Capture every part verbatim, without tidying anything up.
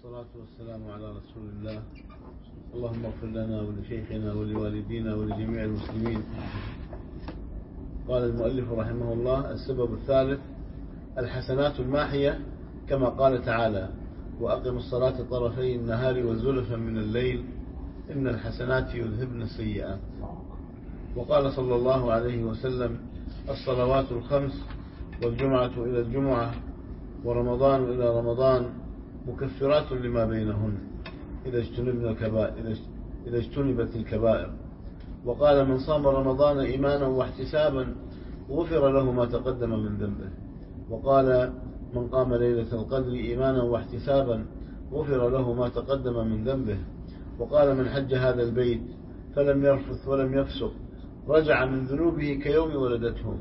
والصلاة والسلام على رسول الله. اللهم اغفر لنا ولشيخنا ولوالدينا ولجميع المسلمين. قال المؤلف رحمه الله: السبب الثالث الحسنات الماحية، كما قال تعالى: وأقم الصلاة طرفي النهار وزلفا من الليل إن الحسنات يذهبن السيئات. وقال صلى الله عليه وسلم: الصلوات الخمس والجمعة إلى الجمعة ورمضان إلى رمضان مكفرات لما بينهن إذا اجتنبنا الكبائر إذا اجتنبت الكبائر. وقال: من صام رمضان إيمانا واحتسابا غفر له ما تقدم من ذنبه. وقال: من قام ليلة القدر إيمانا واحتسابا غفر له ما تقدم من ذنبه. وقال: من حج هذا البيت فلم يرفث ولم يفسق رجع من ذنوبه كيوم ولدته.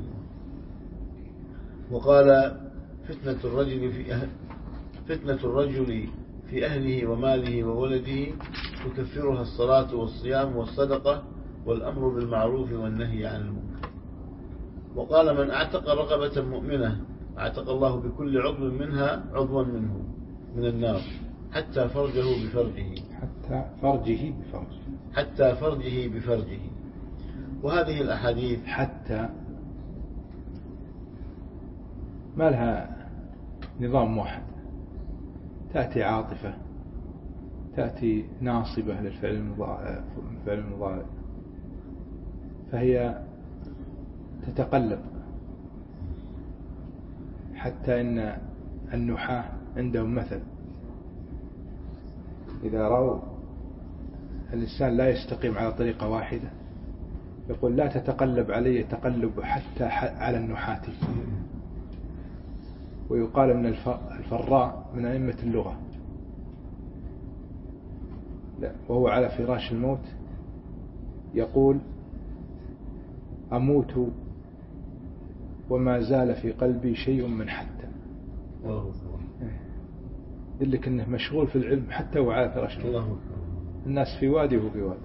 وقال: فتنة الرجل في أهل فتنة الرجل في أهله وماله وولده تكفرها الصلاة والصيام والصدقة والأمر بالمعروف والنهي عن المنكر. وقال: من اعتق رقبة مؤمنة اعتق الله بكل عضو منها عضوا منه من النار حتى فرجه بفرجه حتى فرجه بفرجه حتى فرجه بفرجه. وهذه الأحاديث حتى ما لها نظام واحد، تأتي عاطفة، تأتي ناصبة للفعل المضارع، فهي تتقلب. حتى إن النحاة عندهم مثل: إذا رأوا الإنسان لا يستقيم على طريقة واحدة يقول: لا تتقلب علي تقلب حتى على النحاة. ويقال أن الفراء من أئمة اللغة، وهو على فراش الموت يقول: أموت وما زال في قلبي شيء من حتى. يدلك أنه مشغول في العلم حتى هو على فراش الموت. الناس في وادي وهو في وادي.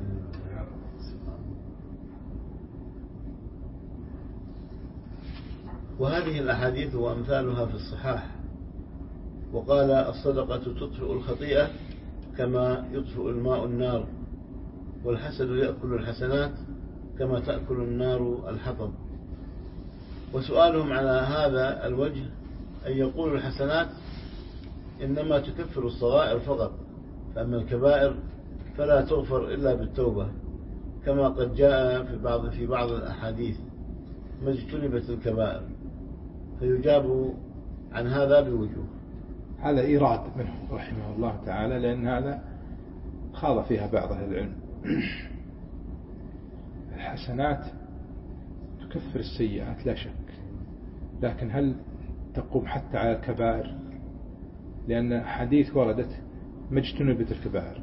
وهذه الأحاديث وأمثالها في الصحاح. وقال: الصدقة تطفئ الخطيئة كما يطفئ الماء النار، والحسد يأكل الحسنات كما تأكل النار الحطب. وسؤالهم على هذا الوجه أن يقولوا: الحسنات إنما تكفر الصغائر فقط، فأما الكبائر فلا تغفر إلا بالتوبة، كما قد جاء في بعض في بعض الأحاديث: ما اجتنبت الكبائر. فيجاب عن هذا بوجوه. هذا إيراد منه رحمه الله تعالى، لأن هذا خاض فيها بعض أهل العلم. الحسنات تكفر السيئات لا شك، لكن هل تقوم حتى على الكبائر؟ لأن حديث وردت: ما اجتنبت الكبائر.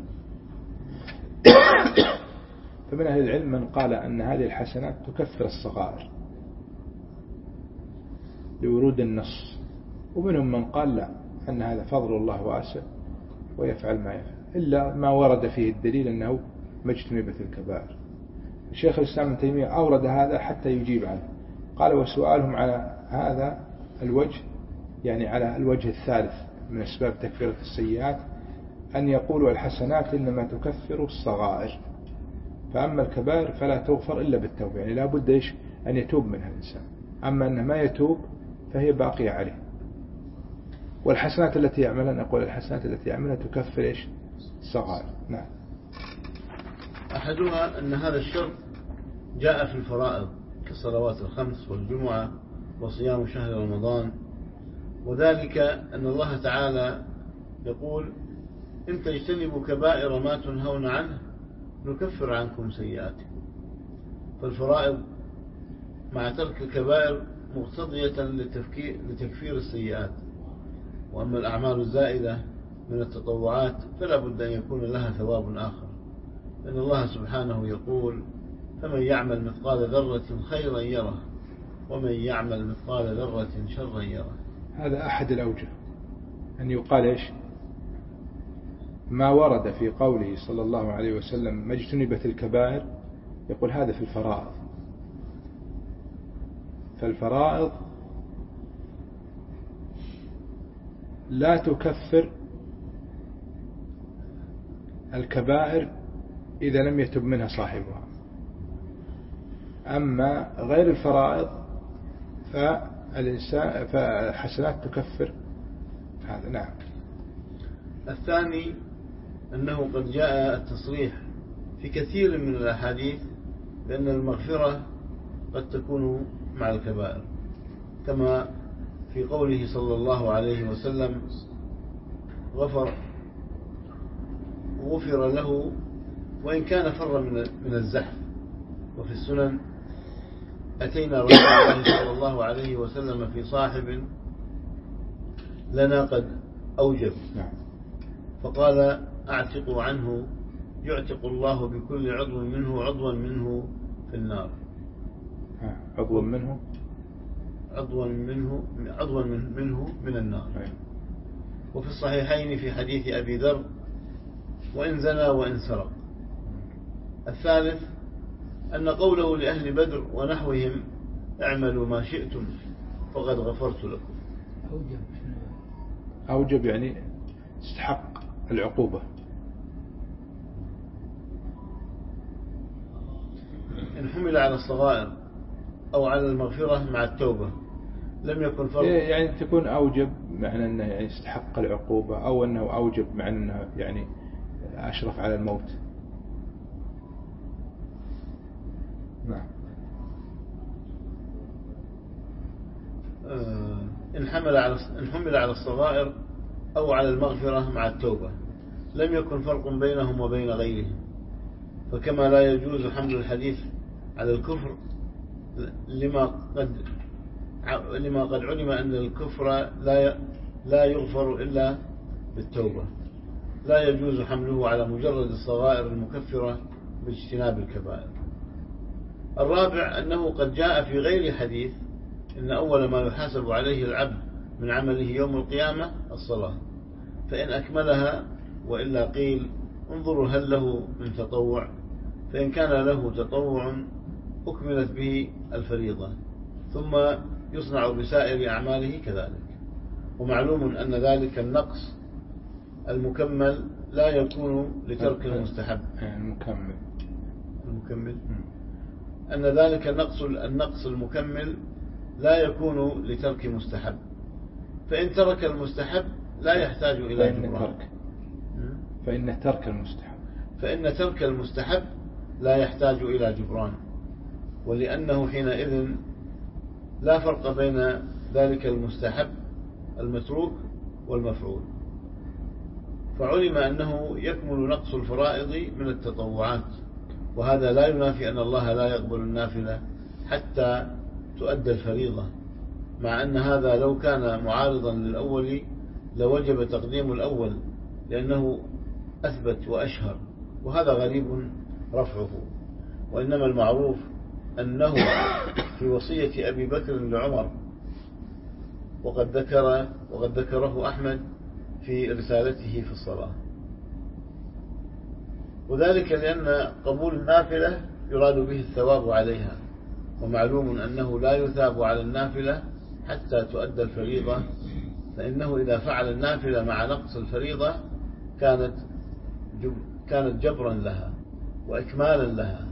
فمن أهل العلم من قال أن هذه الحسنات تكفر الصغائر لورود النص، ومنهم من قال لا، أن هذا فضل الله واسع ويفعل ما يفعل، إلا ما ورد فيه الدليل أنه ما اجتنبت الكبائر. الشيخ الإسلام ابن تيمية أورد هذا حتى يجيب عنه. قال: وسؤالهم على هذا الوجه، يعني على الوجه الثالث من أسباب تكفيرة السيئات، أن يقولوا: الحسنات إنما تكفر الصغائر، فأما الكبائر فلا تغفر إلا بالتوبة، يعني لا بد إيش أن يتوب منها الإنسان. أما أنه ما يتوب فهي باقية عليه. والحسنات التي يعملها، نقول الحسنات التي يعملها تكفر إيش؟ الصغائر. نعم. أحدها أن هذا الشرط جاء في الفرائض كالصلوات الخمس والجمعة وصيام شهر رمضان، وذلك أن الله تعالى يقول: إن تجتنبوا كبائر ما تنهون عنه نكفر عنكم سيئاتكم. فالفرائض مع ترك الكبائر مقتضية لتكفير السيئات. وأما الأعمال الزائدة من التطوعات فلا بد أن يكون لها ثواب آخر، لأن الله سبحانه يقول: فمن يعمل مثقال ذرة خيرا يره ومن يعمل مثقال ذرة شرا يره. هذا أحد الأوجه أن يقال إيش؟ ما ورد في قوله صلى الله عليه وسلم: ما اجتنبت الكبائر، يقول هذا في الفرائض. فالفرائض لا تكفر الكبائر إذا لم يتب منها صاحبها، أما غير الفرائض فالإنسان فالحسنات تكفر هذا. نعم. الثاني أنه قد جاء التصريح في كثير من الأحاديث بأن المغفرة قد تكون مع الكبائر، كما في قوله صلى الله عليه وسلم غفر غفر له وإن كان فر من الزحف. وفي السنن أتينا رسول الله صلى الله عليه وسلم في صاحب لنا قد أوجب فقال أعتقوا عنه يعتق الله بكل عضو منه عضوا منه في النار. عضوا منه عضوا منه عضوا منه من النار. وفي الصحيحين في حديث أبي ذر وإن زنى وإن سرق. الثالث أن قوله لأهل بدر ونحوهم اعملوا ما شئتم فقد غفرت لكم. أوجب أوجب يعني استحق العقوبة. إن حمل على الصغائر أو على المغفرة مع التوبة لم يكن فرق. يعني تكون أوجب معنى أنه يعني استحق العقوبة، أو أنه أوجب معنى أنه يعني أشرف على الموت. نعم. إن حمل على إن حمل على الصغائر أو على المغفرة مع التوبة لم يكن فرق بينهم وبين غيرهم، فكما لا يجوز حمل الحديث على الكفر لما قد لما قد علم أن الكفر لا لا يغفر إلا بالتوبة، لا يجوز حمله على مجرد الصغائر المكفرة باجتناب الكبائر. الرابع أنه قد جاء في غير حديث إن أول ما يحاسب عليه العبد من عمله يوم القيامة الصلاة، فإن أكملها وإلا قيل انظروا هل له من تطوع، فإن كان له تطوع أكملت به الفريضة ثم يصنع بسائر أعماله كذلك. ومعلوم أن ذلك النقص المكمل لا يكون لترك المستحب. المكمل المكمل أن ذلك النقص النقص المكمل لا يكون لترك مستحب، فإن ترك المستحب لا يحتاج إلى جبران. فإن ترك المستحب فإن ترك المستحب لا يحتاج إلى جبران، ولأنه حينئذ لا فرق بين ذلك المستحب المتروك والمفعول، فعلم أنه يكمل نقص الفرائض من التطوعات، وهذا لا ينافي أن الله لا يقبل النافلة حتى تؤدى الفريضة، مع أن هذا لو كان معارضا للأول لوجب تقديم الأول لأنه أثبت وأشهر، وهذا غريب رفعه. وإنما المعروف أنه في وصية أبي بكر لعمر، وقد ذكر وقد ذكره أحمد في رسالته في الصلاة، وذلك لأن قبول النافلة يراد به الثواب عليها، ومعلوم أنه لا يثاب على النافلة حتى تؤدى الفريضة، فإنه إذا فعل النافلة مع نقص الفريضة كانت كانت جبرا لها وإكمالا لها،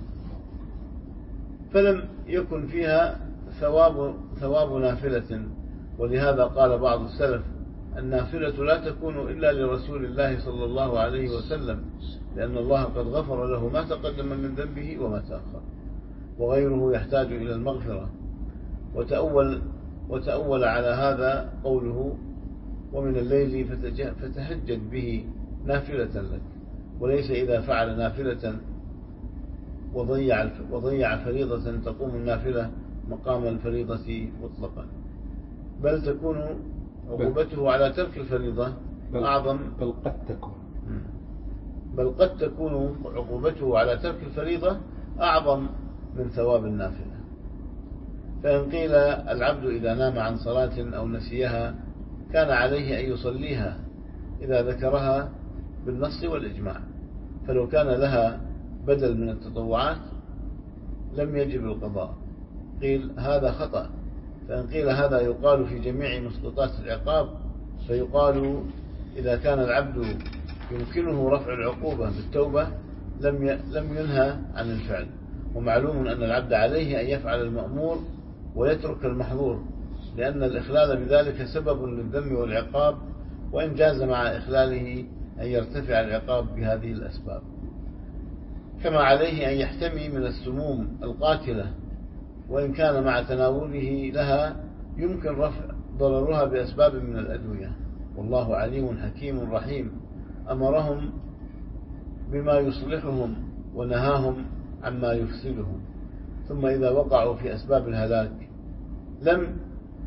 فلم يكن فيها ثواب ثواب نافلة. ولهذا قال بعض السلف النافلة لا تكون إلا لرسول الله صلى الله عليه وسلم، لأن الله قد غفر له ما تقدم من ذنبه وما تأخر، وغيره يحتاج إلى المغفرة. وتأول, وتأول على هذا قوله ومن الليل فتهجد به نافلة لك، وليس إذا فعل نافلة وضيع, وضيع فريضة تقوم النافلة مقام الفريضة مطلقا، بل تكون عقوبته على ترك الفريضة أعظم بل قد تكون بل قد تكون عقوبته على ترك الفريضة أعظم من ثواب النافلة. فإن قيل العبد إذا نام عن صلاة أو نسيها كان عليه أن يصليها إذا ذكرها بالنص والإجماع، فلو كان لها بدل من التطوعات لم يجب القضاء. قيل هذا خطأ. فإن قيل هذا يقال في جميع مسقطات العقاب، فيقال إذا كان العبد يمكنه رفع العقوبة بالتوبة لم لم ينهى عن الفعل. ومعلوم أن العبد عليه أن يفعل المأمور ويترك المحظور، لأن الإخلال بذلك سبب للذم والعقاب، وإن جاز مع إخلاله أن يرتفع العقاب بهذه الأسباب. كما عليه أن يحتمي من السموم القاتلة، وإن كان مع تناوله لها يمكن رفع ضررها بأسباب من الأدوية. والله عليم حكيم رحيم، أمرهم بما يصلحهم ونهاهم عما يفسدهم. ثم إذا وقعوا في أسباب الهلاك لم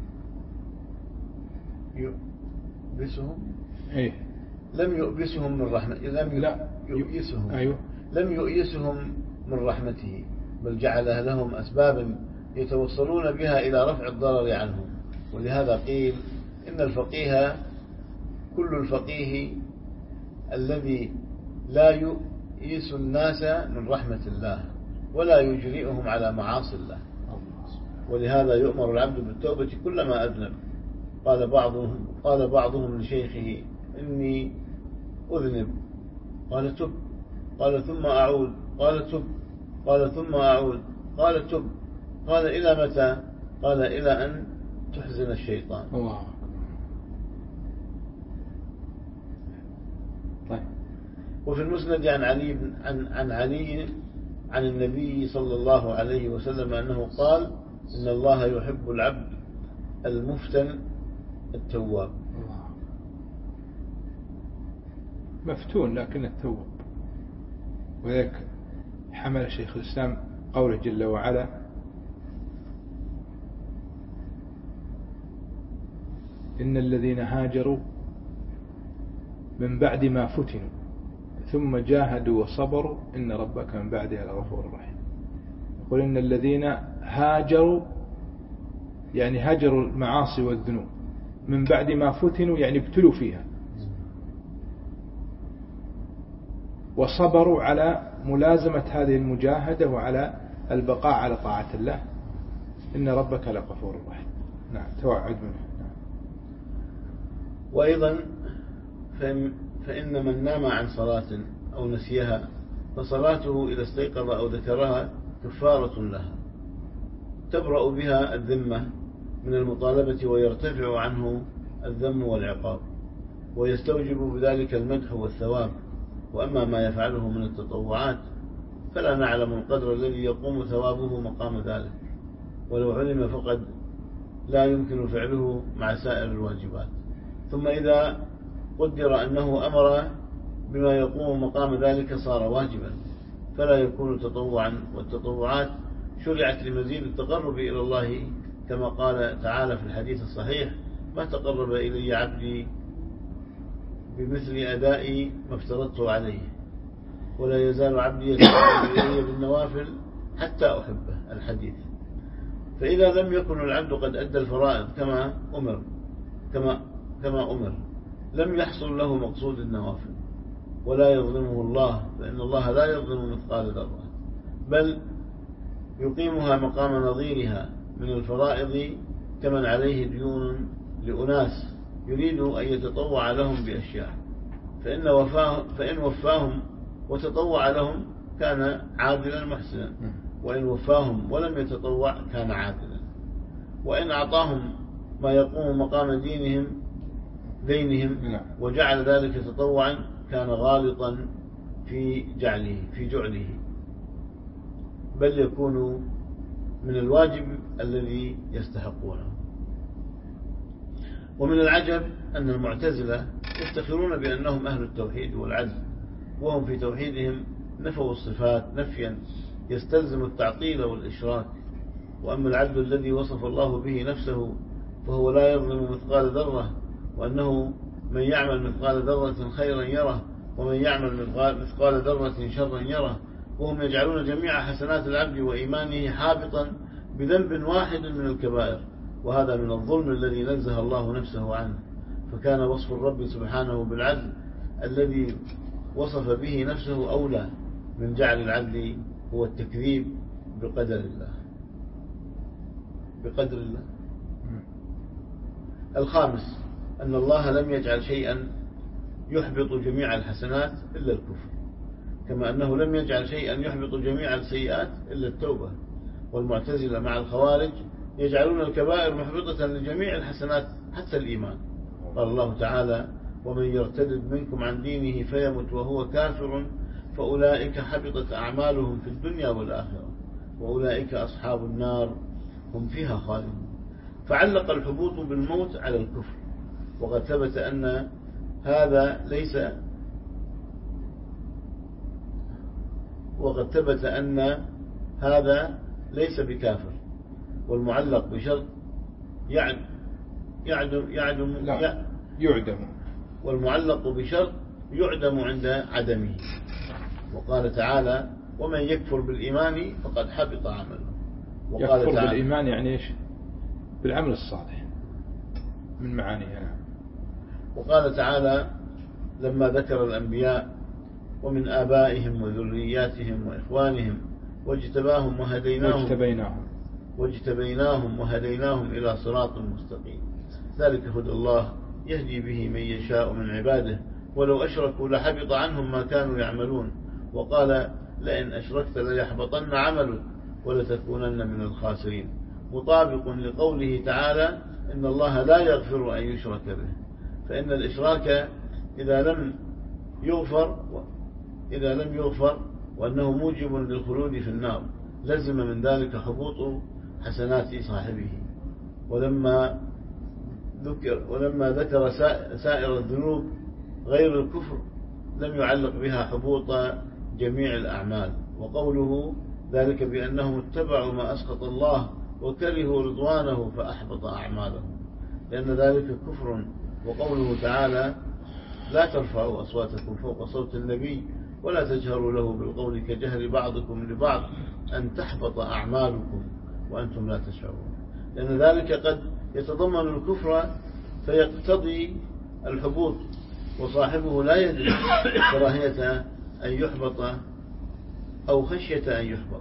يؤبسهم إيه؟ لم يؤبسهم من رحمة لم لا يؤيسهم أيوه. لم يؤيسهم من رحمته، بل جعل لهم أسبابا يتوصلون بها إلى رفع الضرر عنهم. ولهذا قيل إن الفقيه كل الفقيه الذي لا يؤيس الناس من رحمة الله ولا يجرئهم على معاصي الله. ولهذا يؤمر العبد بالتوبة كلما أذنب. قال بعضهم قال بعضهم لشيخه: إني أذنب. قال: تب. قال: ثم أعود. قال: تب. قال: ثم أعود. قال: تب. قال: إلى متى؟ قال: إلى أن تحزن الشيطان. الله. طيب. وفي المسند عن علي عن عن علي عن النبي صلى الله عليه وسلم أنه قال: إن الله يحب العبد المفتن التواب. الله. مفتون لكن التواب. وذلك حمل شيخ الإسلام قوله جل وعلا: إن الذين هاجروا من بعد ما فتنوا ثم جاهدوا وصبروا إن ربك من بعدها لغفور رحيم. يقول إن الذين هاجروا يعني هاجروا المعاصي والذنوب من بعد ما فتنوا يعني ابتلوا فيها، وصبروا على ملازمة هذه المجاهدة وعلى البقاء على طاعة الله إن ربك لغفور رحيم. نعم، توعد منه. نعم. وأيضا فإن من نام عن صلاة أو نسيها فصلاته إذا استيقظ أو ذكرها كفارة لها تبرأ بها الذمة من المطالبة ويرتفع عنه الذم والعقاب، ويستوجب بذلك المدح والثواب. وأما ما يفعله من التطوعات فلا نعلم القدر الذي يقوم ثوابه مقام ذلك، ولو علم فقد لا يمكن فعله مع سائر الواجبات. ثم إذا قدر أنه أمر بما يقوم مقام ذلك صار واجبا فلا يكون تطوعا، والتطوعات شرعت لمزيد التقرب إلى الله، كما قال تعالى في الحديث الصحيح: ما تقرب إلي عبدي بمثل أداء ما افترضته عليه، ولا يزال عبدي يتقرب إلي بالنوافل حتى أحبه. الحديث. فإذا لم يكن العبد قد أدى الفرائض كما أمر كما كما أمر لم يحصل له مقصود النوافل، ولا يظلمه الله، فإن الله لا يظلم مثقال ذرة، بل يقيمها مقام نظيرها من الفرائض، كمن عليه ديون لأناس يريد أن يتطوع لهم بأشياء، فإن وفاهم فإن وفاهم وتطوع لهم كان عادلا محسنا، وإن وفاهم ولم يتطوع كان عادلا، وإن أعطاهم ما يقوم مقام دينهم دينهم وجعل ذلك تطوعا كان غالطا في جعله في جعله بل يكون من الواجب الذي يستحقونه. ومن العجب أن المعتزلة يفتخرون بأنهم أهل التوحيد والعدل، وهم في توحيدهم نفوا الصفات نفيا يستلزم التعطيل والإشراك. وأما العدل الذي وصف الله به نفسه فهو لا يظلم مثقال ذرة، وأنه من يعمل مثقال ذرة خيرا يره ومن يعمل مثقال ذرة شرا يره، وهم يجعلون جميع حسنات العبد وإيمانه حابطا بذنب واحد من الكبائر، وهذا من الظلم الذي نزه الله نفسه عنه. فكان وصف الرب سبحانه بالعدل الذي وصف به نفسه أولى من جعل العدل هو التكذيب بقدر الله بقدر الله. الخامس أن الله لم يجعل شيئا يحبط جميع الحسنات إلا الكفر، كما أنه لم يجعل شيئا يحبط جميع السيئات إلا التوبة. والمعتزلة مع الخوارج يجعلون الكبائر محبطة لجميع الحسنات حتى الإيمان. قال الله تعالى: ومن يرتد منكم عن دينه فيمت وهو كافر فأولئك حبطت أعمالهم في الدنيا والآخرة وأولئك أصحاب النار هم فيها خالدون. فعلق الحبوط بالموت على الكفر، وقد ثبت أن هذا ليس وقد ثبت أن هذا ليس بكافر. والمعلق بشرط يعدم يعدم يعدم لا يعدم والمعلق بشرط يعدم عند عدمه. وقال تعالى: ومن يكفر بالإيمان فقد حبط عمله. وقال يكفر تعالى بالإيمان يعني إيش؟ بالعمل الصالح من معانيها. وقال تعالى لما ذكر الأنبياء: ومن آبائهم وذرياتهم وإخوانهم واجتباهم وهديناهم واجتبيناهم واجتبيناهم وهديناهم إلى صراط مستقيم ذلك هدى الله يهدي به من يشاء من عباده ولو أشركوا لحبط عنهم ما كانوا يعملون. وقال: لئن أشركت ليحبطن عملك ولتكونن من الخاسرين، مطابق لقوله تعالى: إن الله لا يغفر أن يشرك به. فإن الإشراك إذا لم يغفر إذا لم يغفر وأنه موجب للخلود في النار لزم من ذلك حبوط حسنات صاحبه. ولما ذكر ولما ذكر سائر الذنوب غير الكفر لم يعلق بها حبوط جميع الأعمال. وقوله ذلك بأنهم اتبعوا ما أسخط الله وكرهوا رضوانه فأحبط أعمالهم، لأن ذلك كفر. وقوله تعالى: لا ترفعوا أصواتكم فوق صوت النبي ولا تجهروا له بالقول كجهر بعضكم لبعض أن تحبط أعمالكم وأنتم لا تشعرون، لأن ذلك قد يتضمن الكفر فيقتضي الحبوط، وصاحبه لا يدري كراهية أن يحبط أو خشية أن يحبط،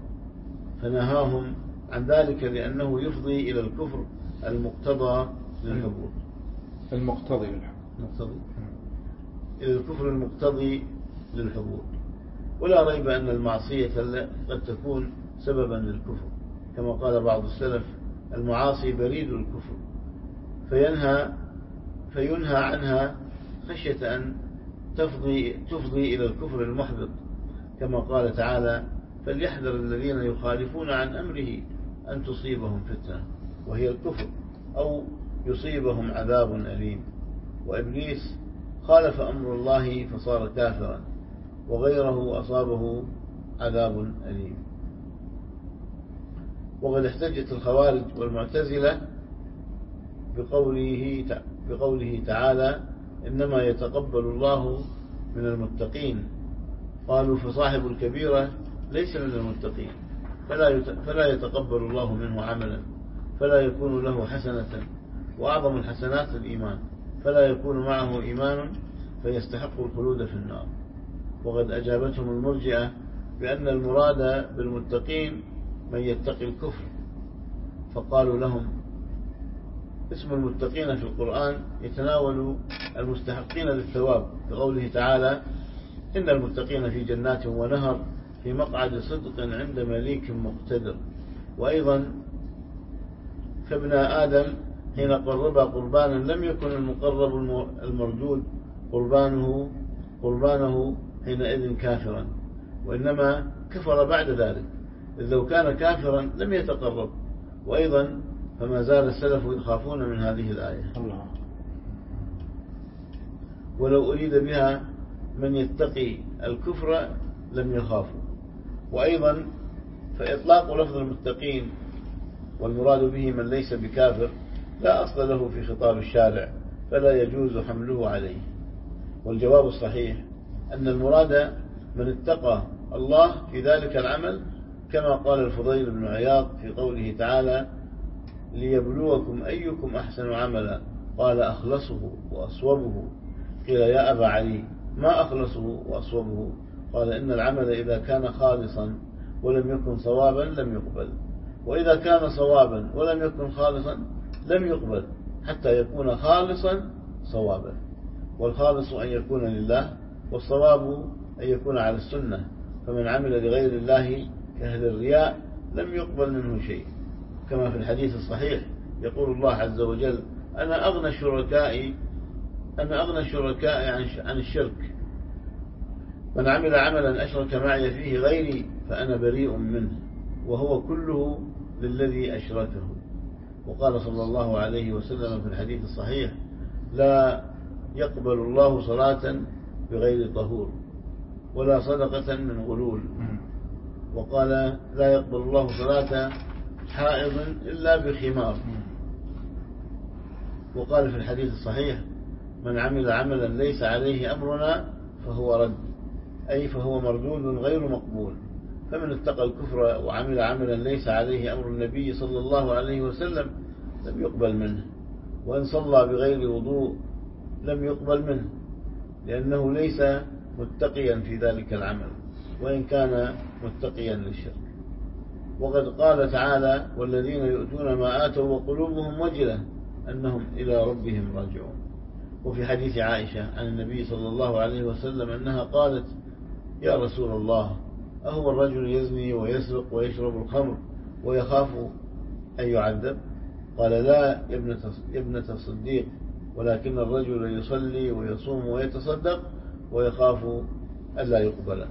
فنهاهم عن ذلك لأنه يفضي إلى الكفر المقتضى للحبوط المقتضي المقتضي إلى الكفر المقتضي للحبوط. ولا ريب أن المعصية قد تكون سببا للكفر، كما قال بعض السلف: المعاصي بريد الكفر، فينهى فينهى عنها خشية أن تفضي, تفضي إلى الكفر المحبط، كما قال تعالى: فليحذر الذين يخالفون عن أمره أن تصيبهم فتنة وهي الكفر أو يصيبهم عذاب أليم. وإبليس خالف أمر الله فصار كافرا وغيره أصابه عذاب أليم. وقد احتجت الخوارج والمعتزلة بقوله بقوله تعالى: إنما يتقبل الله من المتقين. قالوا: فصاحب الكبيرة ليس من المتقين فلا فلا يتقبل الله منه عملا فلا يكون له حسنة، وأعظم الحسنات الإيمان فلا يكون معه إيمان فيستحق الخلود في النار. وقد أجابتهم المرجئة بأن المراد بالمتقين من يتقي الكفر، فقالوا لهم: اسم المتقين في القرآن يتناول المستحقين للثواب، بقوله تعالى: إن المتقين في جنات ونهر في مقعد صدق عند مليك مقتدر. وأيضا فابن آدم حين قرب قربانا لم يكن المقرب المردود قربانه قربانه حينئذ كافرا، وإنما كفر بعد ذلك، إذ لو كان كافرا لم يتقرب. وأيضا فما زال السلف يخافون من هذه الآية، ولو أريد بها من يتقي الكفر لم يخافوا. وأيضا فإطلاق لفظ المتقين والمراد به من ليس بكافر لا أصل له في خطاب الشارع، فلا يجوز حمله عليه. والجواب الصحيح أن المراد من اتقى الله في ذلك العمل، كما قال الفضيل بن عياض في قوله تعالى: ليبلوكم أيكم أحسن عملا، قال: أخلصه وأصوبه. قيل: يا أبا علي ما أخلصه وأصوبه؟ قال: إن العمل إذا كان خالصا ولم يكن صوابا لم يقبل، وإذا كان صوابا ولم يكن خالصا لم يقبل، حتى يكون خالصا صوابا. والخالص أن يكون لله، والصواب أن يكون على السنة. فمن عمل لغير الله كأهل الرياء لم يقبل منه شيء، كما في الحديث الصحيح يقول الله عز وجل: أنا أغنى الشركاء أنا أغنى الشركاء عن الشرك، من عمل عملا أشرك معي فيه غيري فأنا بريء منه، وهو كله للذي أشركه. وقال صلى الله عليه وسلم في الحديث الصحيح: لا يقبل الله صلاة بغير طهور، ولا صدقة من غلول. وقال: لا يقبل الله صلاة حائض إلا بخمار. وقال في الحديث الصحيح: من عمل عملا ليس عليه أمرنا فهو رد، أي فهو مردود غير مقبول. فمن اتقى الكفر وعمل عملا ليس عليه أمر النبي صلى الله عليه وسلم لم يقبل منه، وإن صلى بغير وضوء لم يقبل منه، لأنه ليس متقيا في ذلك العمل، وإن كان متقيا للشرك. وقد قال تعالى: والذين يؤتون ما آتوا وقلوبهم وجلة أنهم إلى ربهم راجعون. وفي حديث عائشة عن النبي صلى الله عليه وسلم أنها قالت: يا رسول الله، أهو الرجل يزني ويسرق ويشرب الخمر ويخاف أن يعذب؟ قال: لا يا ابنة الصديق، ولكن الرجل يصلي ويصوم ويتصدق ويخاف ألا يقبل.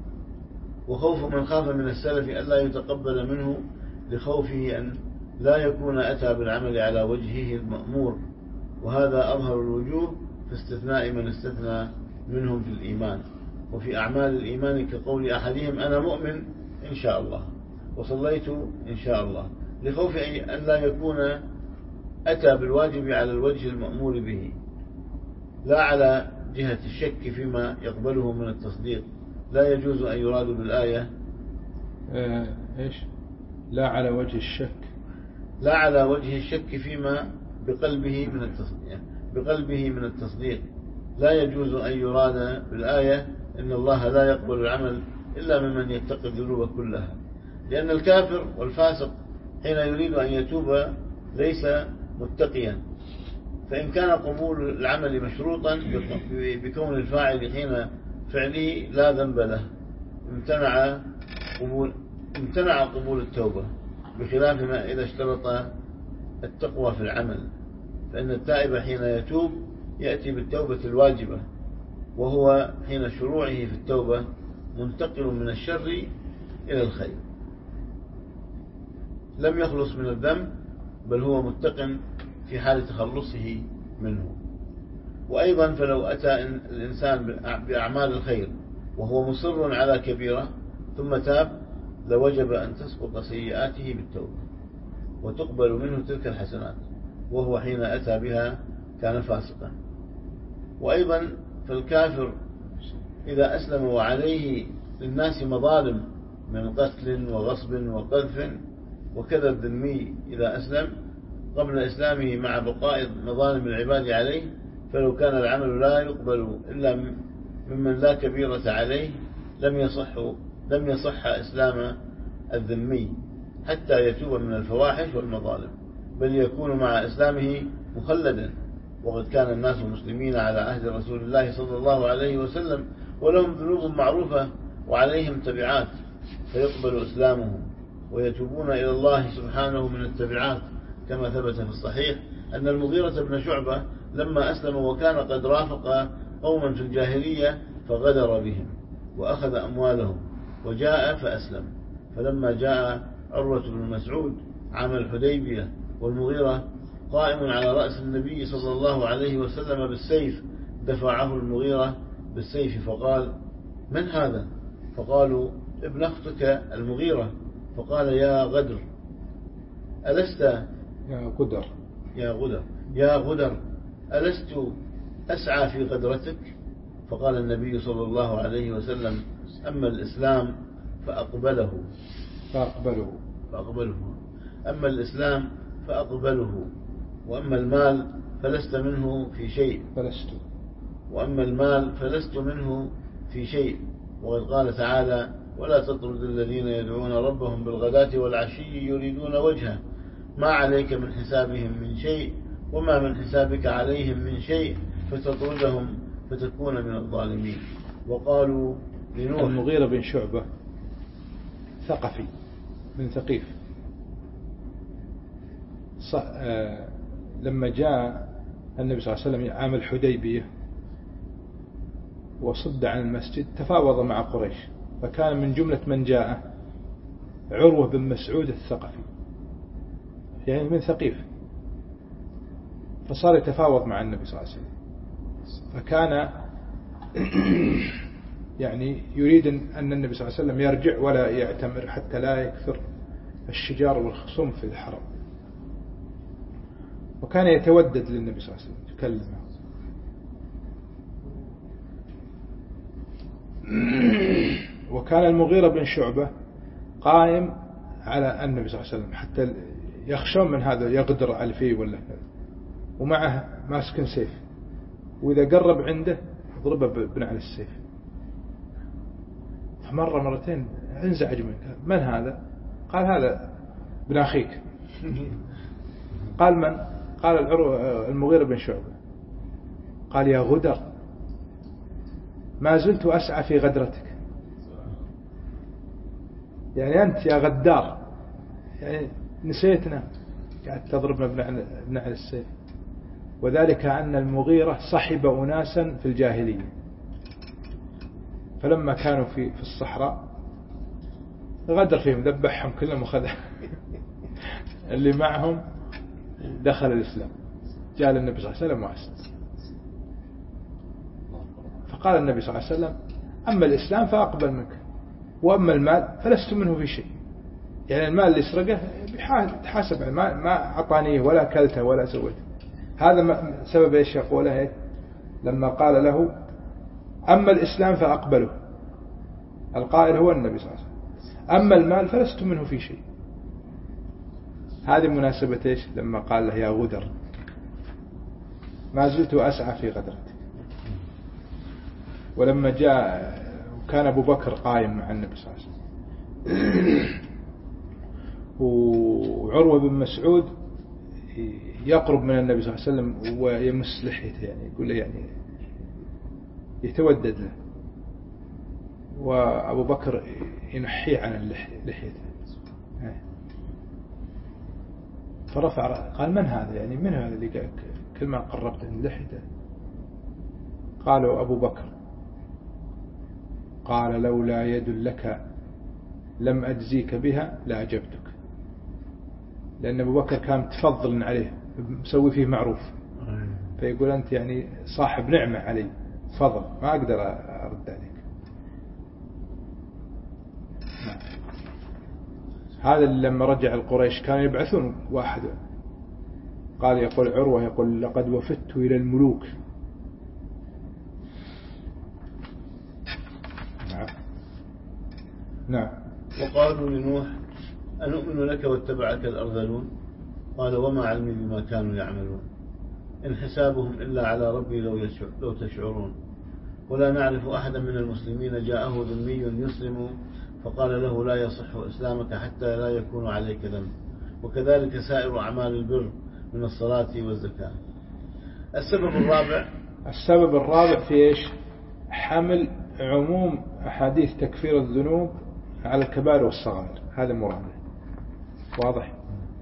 وخوف من خاف من السلف ألا يتقبل منه لخوفه أن لا يكون أتى بالعمل على وجهه المأمور، وهذا أظهر الوجوه في استثناء من استثنى منهم في الإيمان وفي أعمال الإيمان، كقول أحدهم: أنا مؤمن إن شاء الله، وصليت إن شاء الله، لخوف أن لا يكون أتى بالواجب على الوجه المأمور به، لا على جهة الشك فيما يقبله من التصديق. لا يجوز أن يراد بالآية آه إيش لا على وجه الشك لا على وجه الشك فيما بقلبه من التصديق بقلبه من التصديق لا يجوز أن يراد بالآية إن الله لا يقبل العمل إلا ممن يتقي الذنوب كلها، لأن الكافر والفاسق حين يريد أن يتوب ليس متقيا، فإن كان قبول العمل مشروطا بكون الفاعل حين فعله لا ذنب له امتنع قبول امتنع قبول التوبة، بخلاف ما إذا اشترط التقوى في العمل، فإن التائب حين يتوب يأتي بالتوبة الواجبة، وهو حين شروعه في التوبة منتقل من الشر إلى الخير، لم يخلص من الذنب بل هو متقن في حال تخلصه منه. وأيضا فلو أتى الإنسان بأعمال الخير وهو مصر على كبيرة ثم تاب لوجب أن تسقط سيئاته بالتوبة وتقبل منه تلك الحسنات، وهو حين أتى بها كان فاسقا. وأيضا فالكافر إذا أسلم وعليه للناس مظالم من قتل وغصب وقذف، وكذا الذمي إذا أسلم قبل إسلامه مع بقاء مظالم العباد عليه، فلو كان العمل لا يقبل إلا ممن لا كبيرة عليه لم يصح لم يصح إسلام الذمي حتى يتوب من الفواحش والمظالم، بل يكون مع إسلامه مخلدا. وقد كان الناس مسلمين على عهد رسول الله صلى الله عليه وسلم ولهم ذنوب معروفة وعليهم تبعات، فيقبل إسلامهم ويتوبون إلى الله سبحانه من التبعات، كما ثبت في الصحيح أن المغيرة بن شعبة لما أسلم وكان قد رافق قوما في الجاهلية فغدر بهم وأخذ أموالهم وجاء فأسلم، فلما جاء عروة بن مسعود عام الحديبية والمغيرة قائم على رأس النبي صلى الله عليه وسلم بالسيف، دفعه المغيرة بالسيف فقال: من هذا؟ فقالوا: ابن أختك المغيرة. فقال: يا غدر ألست يا غدر يا غدر يا غدر ألست أسعى في غدرتك؟ فقال النبي صلى الله عليه وسلم: أما الإسلام فأقبله فأقبله فأقبله أما الإسلام فأقبله وأما المال فلست منه في شيء فلست وأما المال فلست منه في شيء. وقد قال تعالى: ولا تطرد الذين يدعون ربهم بالغداة والعشي يريدون وجهه ما عليك من حسابهم من شيء وما من حسابك عليهم من شيء فتطردهم فتكون من الظالمين. وقالوا لنوح. المغيرة بن شعبة ثقفي من ثقيف، لما جاء النبي صلى الله عليه وسلم عام الحديبية وصد عن المسجد تفاوض مع قريش، فكان من جملة من جاء عروة بن مسعود الثقفي، يعني من ثقيف، فصار يتفاوض مع النبي صلى الله عليه وسلم، فكان يعني يريد أن النبي صلى الله عليه وسلم يرجع ولا يعتمر حتى لا يكثر الشجار والخصوم في الحرم، وكان يتودد للنبي صلى الله عليه وسلم يكلمه. وكان المغيرة بن شعبة قائم على النبي صلى الله عليه وسلم حتى يخشون من هذا يقدر على فيه ولا كذا، ومعه ماسك سيف، وإذا قرب عنده ضربه بنعل السيف. فمرة مرتين انزعج منه، من هذا؟ قال هذا ابن أخيك. قال من؟ قال المغيرة بن شعبة. قال يا غدر، ما زلت أسعى في غدرتك، يعني أنت يا غدار، يعني نسيتنا قاعد تضربنا بنعل السيف. وذلك أن المغيرة صحب أناسا في الجاهلية، فلما كانوا في في الصحراء غدر فيهم، ذبحهم كلهم وخذ اللي معهم، دخل الإسلام، جاء النبي صلى الله عليه وسلم وأسلم. فقال النبي صلى الله عليه وسلم أما الإسلام فأقبل منك، وأما المال فلست منه في شيء، يعني المال اللي سرقه بيتحاسب، ما ما أعطانيه ولا كلته ولا سويته. هذا سبب إيش يقوله إيه؟ لما قال له أما الإسلام فأقبله، القائل هو النبي صلى الله عليه وسلم، أما المال فلست منه في شيء. هذه مناسبة إيش لما قال له يا غدر، ما زلت أسعى في غدرتك. ولما جاء كان أبو بكر قائم مع النبي صلى الله عليه وسلم، وعروة بن مسعود يقرب من النبي صلى الله عليه وسلم ويمس لحيته، يعني يقول له يعني يتودد له، وأبو بكر ينحيه عن لحيته. فرفع قال من هذا، يعني من هذا اللي كل ما قربت من لحيته؟ قالوا أبو بكر. قال لولا يد لك لم أجزيك بها لأجبتك، لأن أبو بكر كان متفضل عليه، مسوي فيه معروف، فيقول أنت يعني صاحب نعمة علي، فضل، ما أقدر أرد عليك. هذا لما رجع القريش كانوا يبعثون واحد، قال يقول عروة يقول لقد وفدت إلى الملوك. نعم نعم. وقالوا لنوح أنؤمن لك واتبعك الأرذلون، قال وما علمي بما كانوا يعملون، إن حسابهم إلا على ربي لو, لو تشعرون، ولا نعرف أحدا من المسلمين جاءه ذمي يسلم فقال له لا يصح إسلامك حتى لا يكون عليك ذنب، وكذلك سائر أعمال البر من الصلاة والزكاة. السبب الرابع السبب الرابع في إيش؟ حمل عموم أحاديث تكفير الذنوب على الكبائر والصغائر، هذا مراد واضح.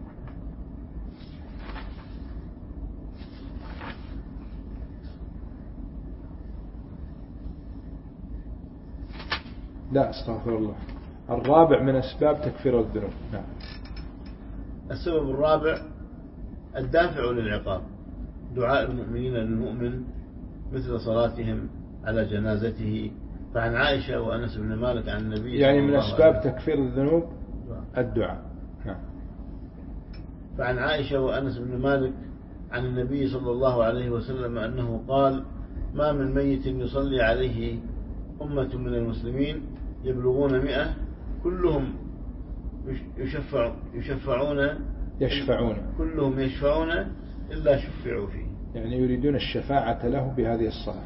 لا استغفر الله، الرابع من أسباب تكفير الذنوب. نعم. السبب الرابع الدافع للعقاب، دعاء المؤمنين للمؤمن مثل صلاتهم على جنازته. فعن عائشة وأنس بن مالك عن النبي يعني من أسباب تكفير الذنوب الدعاء. نعم. فعن عائشة وأنس بن مالك عن النبي صلى الله عليه وسلم أنه قال ما من ميت يصلي عليه أمة من المسلمين يبلغون مئة كلهم يشفع يشفعون يشفعون كلهم يشفعون إلا شفعوا فيه، يعني يريدون الشفاعة له بهذه الصلاة.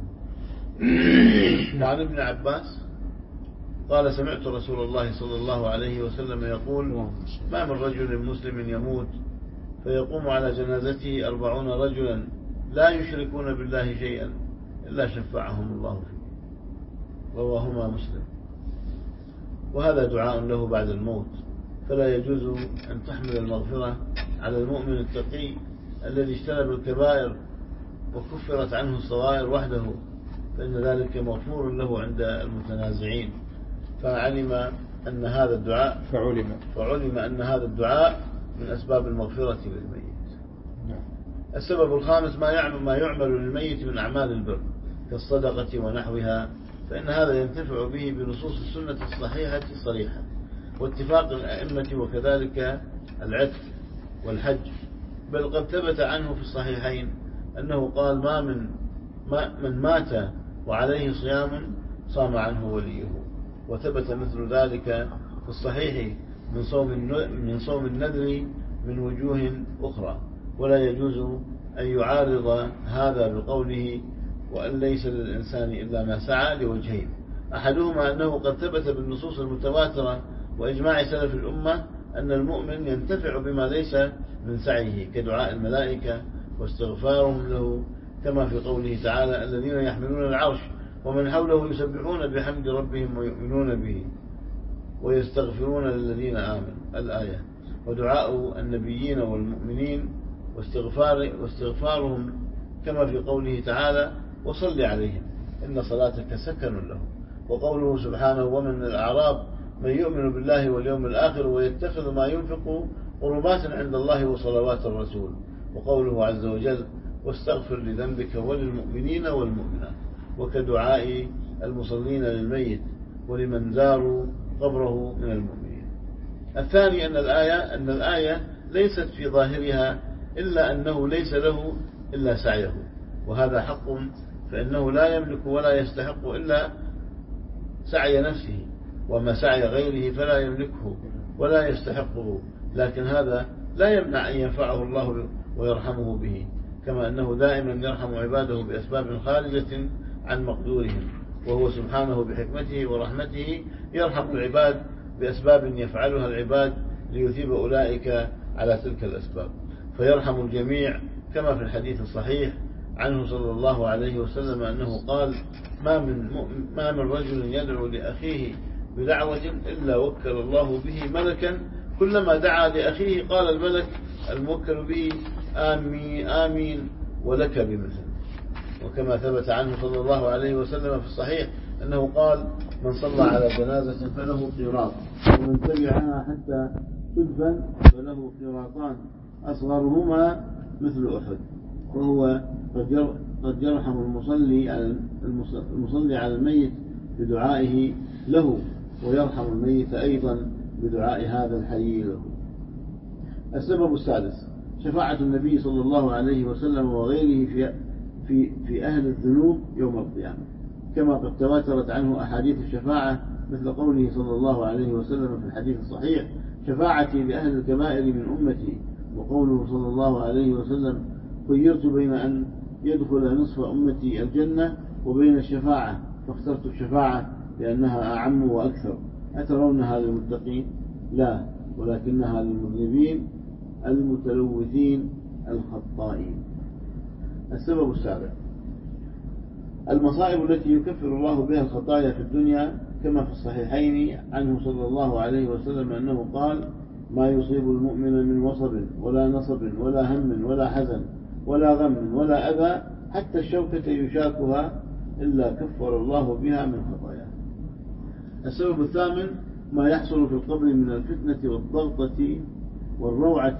وعن ابن عباس قال سمعت رسول الله صلى الله عليه وسلم يقول ما من رجل مسلم يموت فيقوم على جنازته أربعون رجلا لا يشركون بالله شيئا إلا شفعهم الله فيه. رواهما مسلم. وهذا دعاء له بعد الموت، فلا يجوز أن تحمل المغفرة على المؤمن التقي الذي اجتنب الكبائر وكفرت عنه الصغائر وحده، فإن ذلك مغفور له عند المتنازعين. فعلم أن هذا الدعاء فعلم فعلم أن هذا الدعاء من أسباب المغفرة للميت. السبب الخامس ما يعمل ما يعمل للميت من أعمال البر كالصدقة ونحوها، فإن هذا ينتفع به بنصوص السنة الصحيحة الصريحة واتفاق الأئمة، وكذلك العتق والحج. بل قد ثبت عنه في الصحيحين أنه قال ما من ما من مات وعليه صيام صام عنه وليه. وثبت مثل ذلك في الصحيح من صوم من صوم النذر من وجوه أخرى. ولا يجوز أن يعارض هذا بقوله وأن ليس للإنسان إلا ما سعى لوجهين: أحدهما أنه قد ثبت بالنصوص المتواترة وإجماع سلف الأمة أن المؤمن ينتفع بما ليس من سعيه كدعاء الملائكة واستغفارهم له، كما في قوله تعالى: الذين يحملون العرش ومن حوله يسبحون بحمد ربهم ويؤمنون به ويستغفرون للذين آمنوا، الآية. ودعاء النبيين والمؤمنين واستغفار واستغفارهم كما في قوله تعالى: وصل عليهم إن صلاتك سكن لهم. وقوله سبحانه: ومن الأعراب من يؤمن بالله واليوم الآخر ويتخذ ما ينفق قربات عند الله وصلوات الرسول. وقوله عز وجل: واستغفر لذنبك وللمؤمنين والمؤمنات. وكدعاء المصلين للميت ولمن زاروا قبره من المؤمنين. الثاني أن الآية أن الآية ليست في ظاهرها إلا أنه ليس له إلا سعيه، وهذا حق، فإنه لا يملك ولا يستحق إلا سعي نفسه، وما سعي غيره فلا يملكه ولا يستحقه، لكن هذا لا يمنع أن ينفعه الله ويرحمه به، كما أنه دائما يرحم عباده بأسباب خارجة عن مقدورهم، وهو سبحانه بحكمته ورحمته يرحم العباد بأسباب يفعلها العباد ليثيب أولئك على تلك الأسباب، فيرحم الجميع، كما في الحديث الصحيح عنه صلى الله عليه وسلم أنه قال: ما من ما من رجل يدعو لأخيه بدعوة إلا وكل الله به ملكا، كلما دعا لأخيه قال الملك الموكل به: آمين آمين ولك بمثل. وكما ثبت عنه صلى الله عليه وسلم في الصحيح أنه قال: من صلى على جنازة فله قيراط، ومن تبعها حتى تدفن فله قيراطان أصغرهما مثل أحد. وهو قد يرحم المصلي على المصلي على الميت بدعائه له، ويرحم الميت أيضا بدعاء هذا الحي له. السبب السادس شفاعة النبي صلى الله عليه وسلم وغيره في في في أهل الذنوب يوم القيامة، كما قد تواترت عنه أحاديث الشفاعة، مثل قوله صلى الله عليه وسلم في الحديث الصحيح: شفاعتي لأهل الكبائر من أمتي. وقوله صلى الله عليه وسلم: خيرت بين أن يدخل نصف أمتي الجنة وبين الشفاعة فاخترت الشفاعة لأنها أعم وأكثر. أترونها للمتقين؟ لا، ولكنها للمذنبين المتلوثين الخطائين. السبب السابع المصائب التي يكفر الله بها الخطايا في الدنيا، كما في الصحيحين عنه صلى الله عليه وسلم أنه قال: ما يصيب المؤمن من وصب ولا نصب ولا هم ولا حزن ولا غم ولا أذى حتى الشوكة يشاكها إلا كفر الله بها من خطاياه. السبب الثامن ما يحصل في القبر من الفتنة والضغطة والروعة،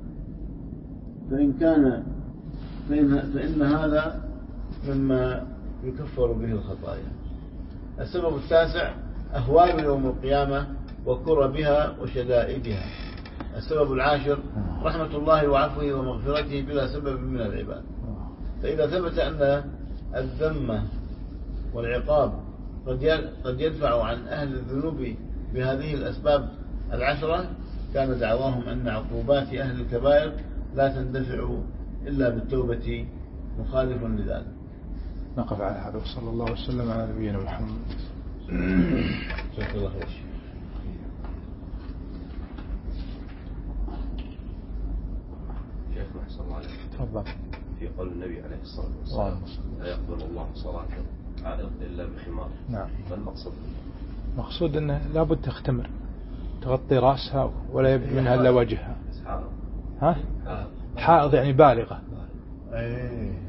فإن كان فإن, فإن هذا مما يكفر به الخطايا. السبب التاسع أهوال يوم القيامة وكربها وشدائدها. السبب العاشر رحمة الله وعفوه ومغفرته بلا سبب من العباد. فإذا ثبت أن الذم والعقاب قد يدفع عن أهل الذنوب بهذه الأسباب العشرة، كان دعواهم أن عقوبات أهل الكبائر لا تندفع إلا بالتوبة، مخالف لذلك. نقف على هذا، وصلى الله وسلم على نبينا محمد. جزاك الله خير. شيخ أحسن الله عليك. تفضل. في قول النبي عليه الصلاة والسلام لا يقبل الله صلاة عائق إلا بخمار. نعم. ما المقصود؟ مقصود أنه لابد تختمر تغطي رأسها ولا يبدو منها إلا وجهها. ها؟ حائض يعني بالغة. ايه